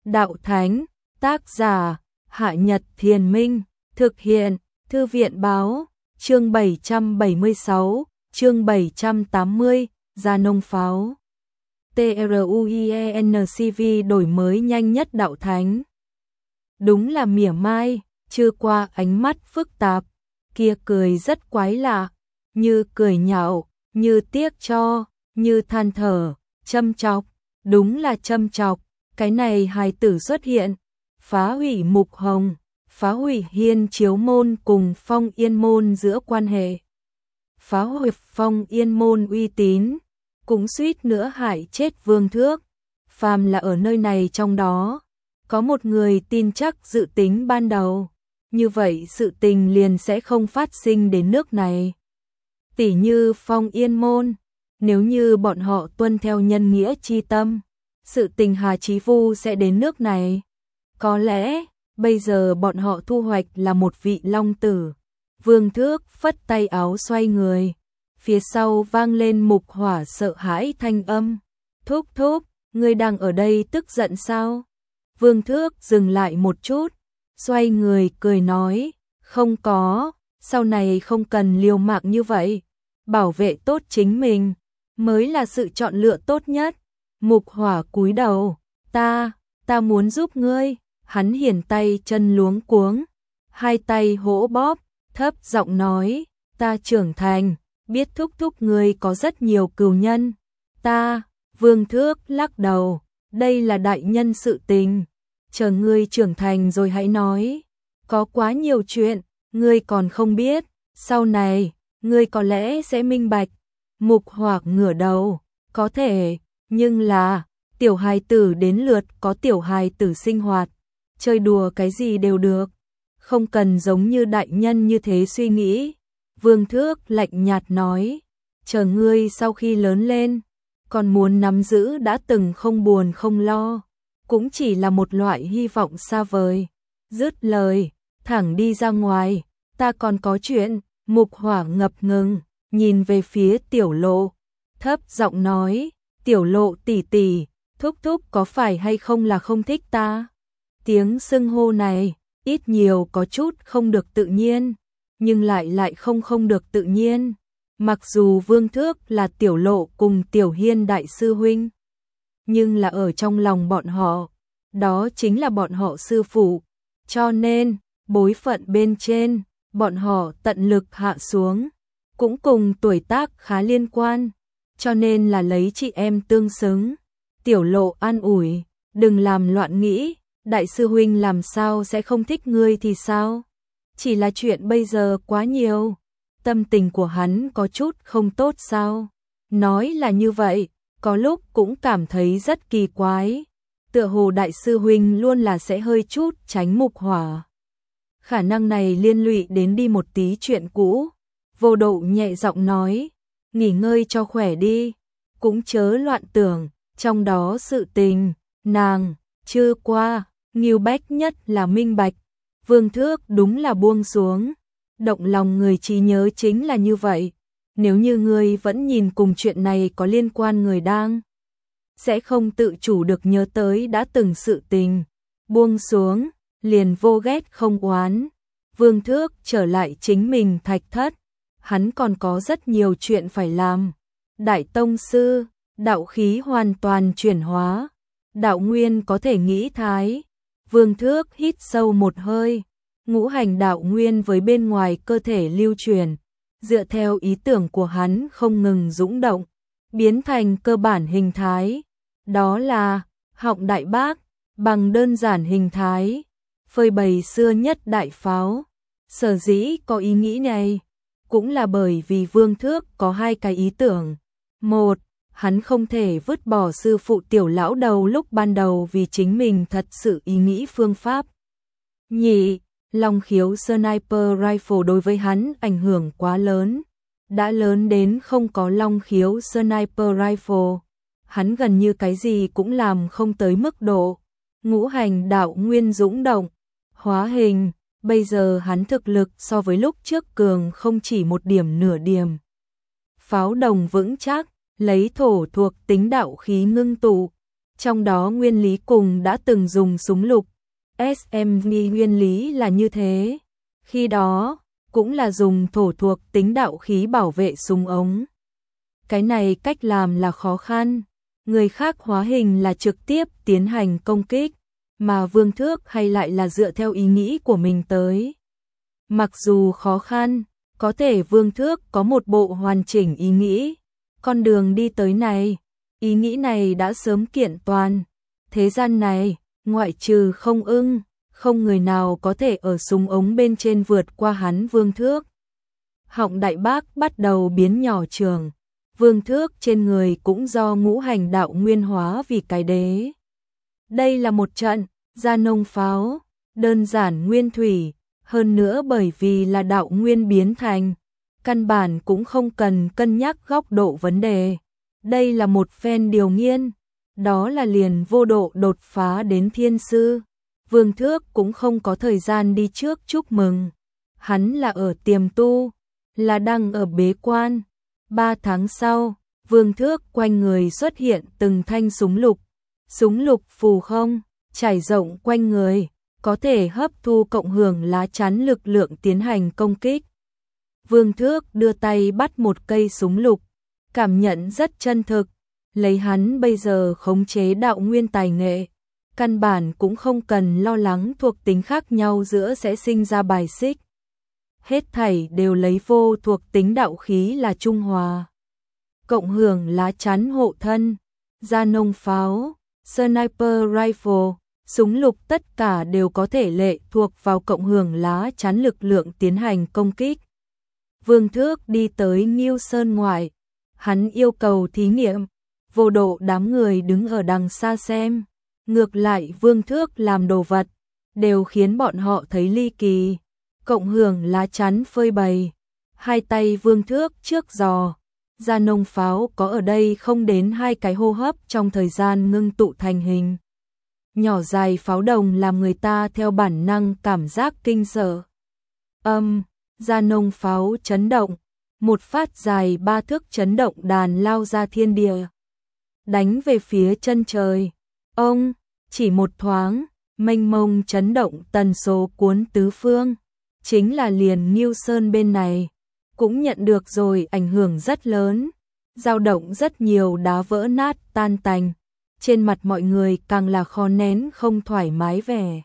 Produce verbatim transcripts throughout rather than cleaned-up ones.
Đạo Thánh, tác giả, Hạ Nhật Thiền Minh, thực hiện, Thư viện Báo, chương bảy trăm bảy mươi sáu, chương bảy trăm tám mươi, Gia Nông Pháo. TRUIENCV đổi mới nhanh nhất Đạo Thánh. Đúng là mỉa mai, chưa qua ánh mắt phức tạp, kia cười rất quái lạ, như cười nhạo, như tiếc cho, như than thở, châm chọc, đúng là châm chọc, cái này hài tử xuất hiện, phá hủy Mục Hồng, phá hủy Hiên Chiếu Môn cùng Phong Yên Môn giữa quan hệ, phá hủy Phong Yên Môn uy tín, cũng suýt nữa hại chết Vương Thước. Phàm là ở nơi này trong đó, có một người tin chắc dự tính ban đầu, như vậy sự tình liền sẽ không phát sinh đến nước này. Tỷ như Phong Yên Môn, nếu như bọn họ tuân theo nhân nghĩa chi tâm, sự tình Hà Chí Vu sẽ đến nước này. Có lẽ, bây giờ bọn họ thu hoạch là một vị long tử. Vương Thước phất tay áo xoay người, phía sau vang lên Mục Hỏa sợ hãi thanh âm. Thúc thúc, ngươi đang ở đây tức giận sao? Vương Thước dừng lại một chút, xoay người cười nói, không có, sau này không cần liều mạng như vậy, bảo vệ tốt chính mình, mới là sự chọn lựa tốt nhất. Mục Hỏa cúi đầu, ta, ta muốn giúp ngươi, hắn hiển tay chân luống cuống, hai tay hỗ bóp, thấp giọng nói, ta trưởng thành, biết thúc thúc ngươi có rất nhiều cừu nhân, ta, Vương Thước lắc đầu, đây là đại nhân sự tình, chờ ngươi trưởng thành rồi hãy nói, có quá nhiều chuyện, ngươi còn không biết, sau này, ngươi có lẽ sẽ minh bạch. Mục Hỏa ngửa đầu, có thể, nhưng là, tiểu hài tử đến lượt có tiểu hài tử sinh hoạt, chơi đùa cái gì đều được, không cần giống như đại nhân như thế suy nghĩ. Vương Thước lạnh nhạt nói, chờ ngươi sau khi lớn lên, còn muốn nắm giữ đã từng không buồn không lo, cũng chỉ là một loại hy vọng xa vời. Dứt lời, thẳng đi ra ngoài, ta còn có chuyện. Mục Hỏa ngập ngừng, nhìn về phía Tiểu Lộ, thấp giọng nói, Tiểu Lộ tỷ tỷ, thúc thúc có phải hay không là không thích ta? Tiếng xưng hô này, ít nhiều có chút không được tự nhiên, nhưng lại lại không không được tự nhiên. Mặc dù Vương Thước là Tiểu Lộ cùng Tiểu Hiên đại sư huynh, nhưng là ở trong lòng bọn họ, đó chính là bọn họ sư phụ, cho nên, bối phận bên trên, bọn họ tận lực hạ xuống, cũng cùng tuổi tác khá liên quan, cho nên là lấy chị em tương xứng. Tiểu Lộ an ủi, đừng làm loạn nghĩ, đại sư huynh làm sao sẽ không thích ngươi thì sao? Chỉ là chuyện bây giờ quá nhiều, tâm tình của hắn có chút không tốt sao? Nói là như vậy, có lúc cũng cảm thấy rất kỳ quái, tựa hồ đại sư huynh luôn là sẽ hơi chút tránh Mục Hỏa. Khả năng này liên lụy đến đi một tí chuyện cũ. Vô Độ nhẹ giọng nói, nghỉ ngơi cho khỏe đi, cũng chớ loạn tưởng, trong đó sự tình, nàng, chưa qua, Ngưu Bách nhất là minh bạch. Vương Thước đúng là buông xuống, động lòng người trí nhớ chính là như vậy, nếu như ngươi vẫn nhìn cùng chuyện này có liên quan người đang, sẽ không tự chủ được nhớ tới đã từng sự tình, buông xuống, liền vô ghét không oán. Vương Thước trở lại chính mình thạch thất, hắn còn có rất nhiều chuyện phải làm. Đại tông sư, đạo khí hoàn toàn chuyển hóa, đạo nguyên có thể nghĩ thái. Vương Thước hít sâu một hơi, ngũ hành đạo nguyên với bên ngoài cơ thể lưu truyền, dựa theo ý tưởng của hắn không ngừng dũng động, biến thành cơ bản hình thái. Đó là họng đại bác, bằng đơn giản hình thái, phơi bày xưa nhất đại pháo. Sở dĩ có ý nghĩ này, cũng là bởi vì Vương Thước có hai cái ý tưởng. Một, hắn không thể vứt bỏ sư phụ Tiểu lão đầu lúc ban đầu vì chính mình thật sự ý nghĩ phương pháp. Nhị, Long khiếu Sniper Rifle đối với hắn ảnh hưởng quá lớn, đã lớn đến không có Long khiếu Sniper Rifle, hắn gần như cái gì cũng làm không tới mức độ. Ngũ hành đạo nguyên dũng động, hóa hình, bây giờ hắn thực lực so với lúc trước cường không chỉ một điểm nửa điểm. Pháo đồng vững chắc, lấy thổ thuộc tính đạo khí ngưng tụ, Trong đó nguyên lý cùng đã từng dùng súng lục ét em vê nguyên lý là như thế. Khi đó, cũng là dùng thổ thuộc tính đạo khí bảo vệ súng ống. Cái này cách làm là khó khăn. Người khác hóa hình là trực tiếp tiến hành công kích, mà Vương Thước hay lại là dựa theo ý nghĩ của mình tới. Mặc dù khó khăn, có thể Vương Thước có một bộ hoàn chỉnh ý nghĩ. Con đường đi tới này, ý nghĩ này đã sớm kiện toàn. Thế gian này, ngoại trừ không ưng, không người nào có thể ở súng ống bên trên vượt qua hắn Vương Thước. Họng đại bác bắt đầu biến nhỏ trường. Vương Thước trên người cũng do ngũ hành đạo nguyên hóa vì cái đế. Đây là một trận gia nông pháo, đơn giản nguyên thủy, hơn nữa bởi vì là đạo nguyên biến thành, căn bản cũng không cần cân nhắc góc độ vấn đề. Đây là một phen điều nghiên, đó là liền vô độ đột phá đến thiên sư. Vương Thước cũng không có thời gian đi trước chúc mừng. Hắn là ở tiềm tu, là đang ở bế quan. Ba tháng sau, Vương Thước quanh người xuất hiện từng thanh súng lục. Súng lục phù không, trải rộng quanh người, có thể hấp thu cộng hưởng lá chắn lực lượng tiến hành công kích. Vương Thước đưa tay bắt một cây súng lục, cảm nhận rất chân thực. Lấy hắn bây giờ khống chế đạo nguyên tài nghệ, căn bản cũng không cần lo lắng thuộc tính khác nhau giữa sẽ sinh ra bài xích. Hết thảy đều lấy vô thuộc tính đạo khí là trung hòa. Cộng hưởng lá chắn hộ thân, gia nông pháo, sniper rifle, súng lục tất cả đều có thể lệ thuộc vào cộng hưởng lá chắn lực lượng tiến hành công kích. Vương Thước đi tới Ngưu Sơn ngoại, hắn yêu cầu thí nghiệm. Vô độ đám người đứng ở đằng xa xem, ngược lại Vương Thước làm đồ vật, đều khiến bọn họ thấy ly kỳ. Cộng hưởng lá chắn phơi bày, hai tay Vương Thước trước giò, gia nông pháo có ở đây không đến hai cái hô hấp trong thời gian ngưng tụ thành hình. Nhỏ dài pháo đồng làm người ta theo bản năng cảm giác kinh sợ. Âm, gia nông pháo chấn động, một phát dài ba thước chấn động đàn lao ra thiên địa, đánh về phía chân trời. Ông, chỉ một thoáng, mênh mông chấn động tần số cuốn tứ phương, chính là liền Ngưu Sơn bên này, cũng nhận được rồi ảnh hưởng rất lớn, dao động rất nhiều đá vỡ nát tan tành, trên mặt mọi người càng là khó nén không thoải mái vẻ.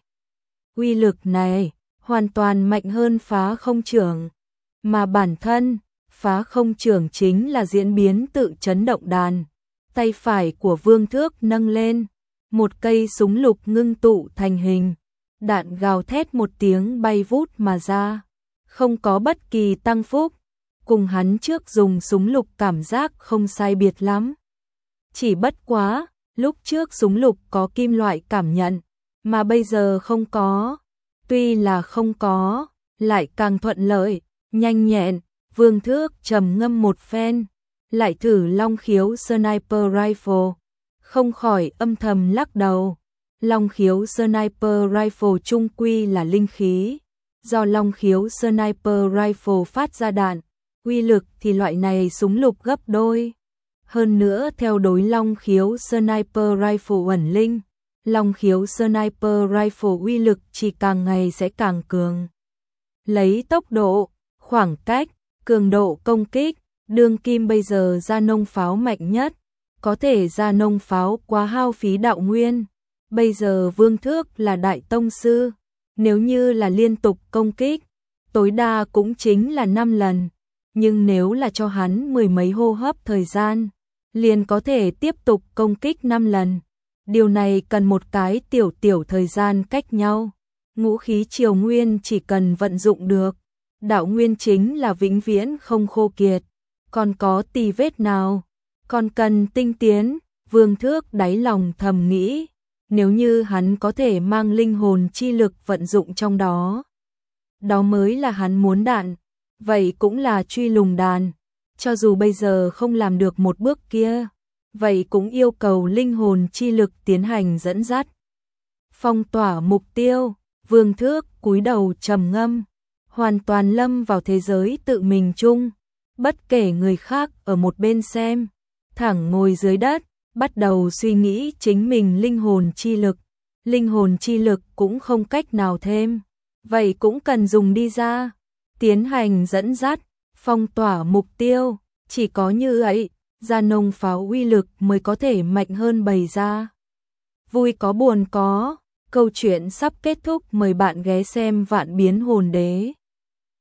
Uy lực này, hoàn toàn mạnh hơn phá không trưởng, mà bản thân, phá không trưởng chính là diễn biến tự chấn động đàn. Tay phải của Vương Thước nâng lên, một cây súng lục ngưng tụ thành hình, đạn gào thét một tiếng bay vút mà ra, không có bất kỳ tăng phúc, cùng hắn trước dùng súng lục cảm giác không sai biệt lắm. Chỉ bất quá, lúc trước súng lục có kim loại cảm nhận, mà bây giờ không có. Tuy là không có, lại càng thuận lợi, nhanh nhẹn. Vương Thước trầm ngâm một phen, lại thử long khiếu sniper rifle, không khỏi âm thầm lắc đầu. Long khiếu sniper rifle trung quy là linh khí, do long khiếu sniper rifle phát ra đạn, uy lực thì loại này súng lục gấp đôi. Hơn nữa theo đối long khiếu sniper rifle ẩn linh, long khiếu sniper rifle uy lực chỉ càng ngày sẽ càng cường. Lấy tốc độ, khoảng cách, cường độ công kích, đương kim bây giờ gia nông pháo mạnh nhất, có thể gia nông pháo quá hao phí đạo nguyên. Bây giờ Vương Thước là đại tông sư, nếu như là liên tục công kích, tối đa cũng chính là năm lần, nhưng nếu là cho hắn mười mấy hô hấp thời gian, liền có thể tiếp tục công kích năm lần. Điều này cần một cái tiểu tiểu thời gian cách nhau. Ngũ khí triều nguyên chỉ cần vận dụng được, đạo nguyên chính là vĩnh viễn không khô kiệt, còn có tì vết nào, còn cần tinh tiến. Vương Thước đáy lòng thầm nghĩ, nếu như hắn có thể mang linh hồn chi lực vận dụng trong đó, đó mới là hắn muốn đạn, vậy cũng là truy lùng đàn, cho dù bây giờ không làm được một bước kia, vậy cũng yêu cầu linh hồn chi lực tiến hành dẫn dắt. Phong tỏa mục tiêu, Vương Thước cúi đầu trầm ngâm, hoàn toàn lâm vào thế giới tự mình chung, bất kể người khác ở một bên xem, thẳng ngồi dưới đất, bắt đầu suy nghĩ chính mình linh hồn chi lực. Linh hồn chi lực cũng không cách nào thêm, vậy cũng cần dùng đi ra, tiến hành dẫn dắt, phong tỏa mục tiêu, chỉ có như vậy, gia nông pháo uy lực mới có thể mạnh hơn bày ra. Vui có buồn có, câu chuyện sắp kết thúc, mời bạn ghé xem Vạn Biến Hồn Đế.